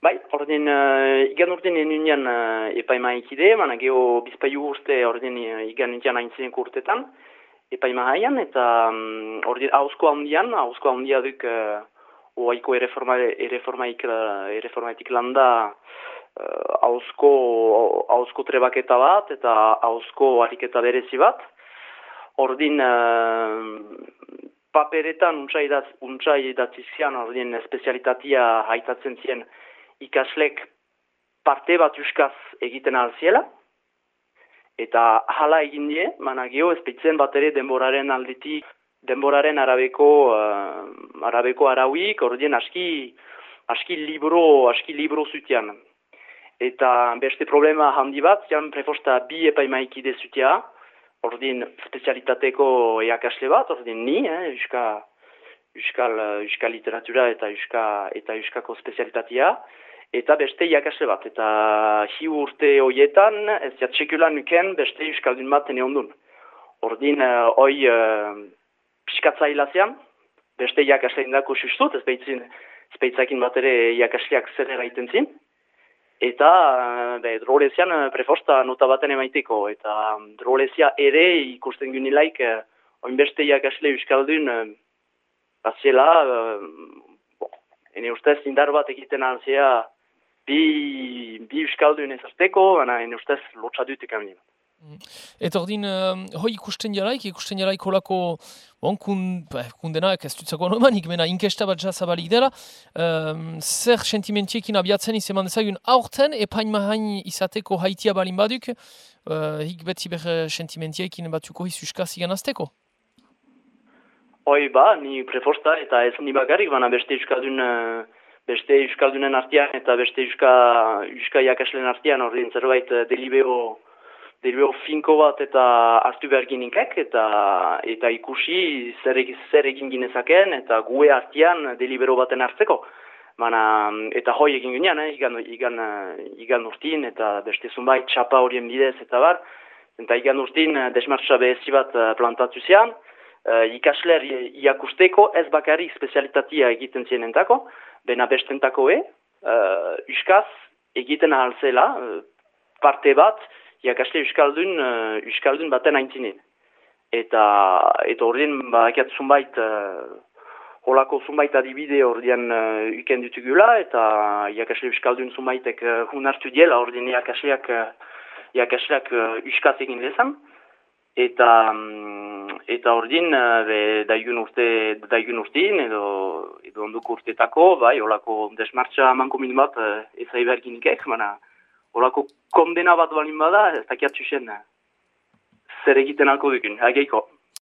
Bai, ordin, igan urten enunean epaimaikide, mana geho bizpaiu urte ordin igan nintian haintzineko urtetan, epaimahaian, eta ordin hausko handia duk oaiko erreformatik landa hausko trebaketa bat, eta hausko ariketa berezi bat. Ordin, paperetan untsa idatzizian, ordin, espezialitatea haitatzen zien ikaslek parte bat euskaz egiten alziela, eta hala egin die, mana geho ezpeitzen bat ere denboraren aldetik, denboraren arabeko arauik, ordien aski libro zutian. Eta beste problema handi bat, zian prefosta bi epaimaikide zutia, ordin spezialitateko iakasle bat, ordin ni, euskal literatura eta euskako spezialitatea, eta beste iakasle bat. Eta hi urte horietan, ez jatxekulan nuken beste euskaldun bat neondun. Ordin, piskatzaila zean, beste iakasle indako sustut, ez beitzakin bat ere iakasleak zer eraiten zin. Eta drolezian prefosta nota baten emaiteko. Eta drolezia ere ikusten gynilaik, oinbeste iakasle euskaldun baziela, ene ustez indar bat egiten alzea bi euskaldun ezazteko, baina ene ustez lotxadutek amien. Eta ordin, ikusten jaraik holako kundenak ez dutzako anomanik, mena inkesta bat jazabalik dela, zer sentimentiekin abiatzen izeman dezagun aurten, epainmahain izateko haitia balin baduk, hik betzi sentimentiekin batzuko hizuskaz igan azteko? Ni prefosta eta ez ni bakarrik, baina beste euskaldunen artean eta beste euska iakaslen artean, ordin zerbait delibeo finko bat eta hartu behar gininkek, eta ikusi zer egin ginezaken, eta gue artean delibero baten hartzeko. Eta egin ginean, igan urtin, eta beste zunbait txapa horien bidez, eta bar. Eta igan urtin desmartza behezi bat plantatu zean, ikasler iakusteko ez bakarrik spezialitatea egiten zienentako, bena bestentako euskaz egiten ahalzela, parte bat, iakasle euskaldun baten aintzinen. Eta ordien, bakiat zunbait, holako zunbait adibide ordien uken ditugula, eta iakasle euskaldun zunbaitek hunartu diela, ordien iakasleak euskaz egin lezan. Eta ordin, daigun urtin, edo onduko urtetako, holako desmartza manko min bat ezai behar ginikek, holako kondena bat balin bada, ez dakiatzu zen zer egiten alko dukun, hageiko.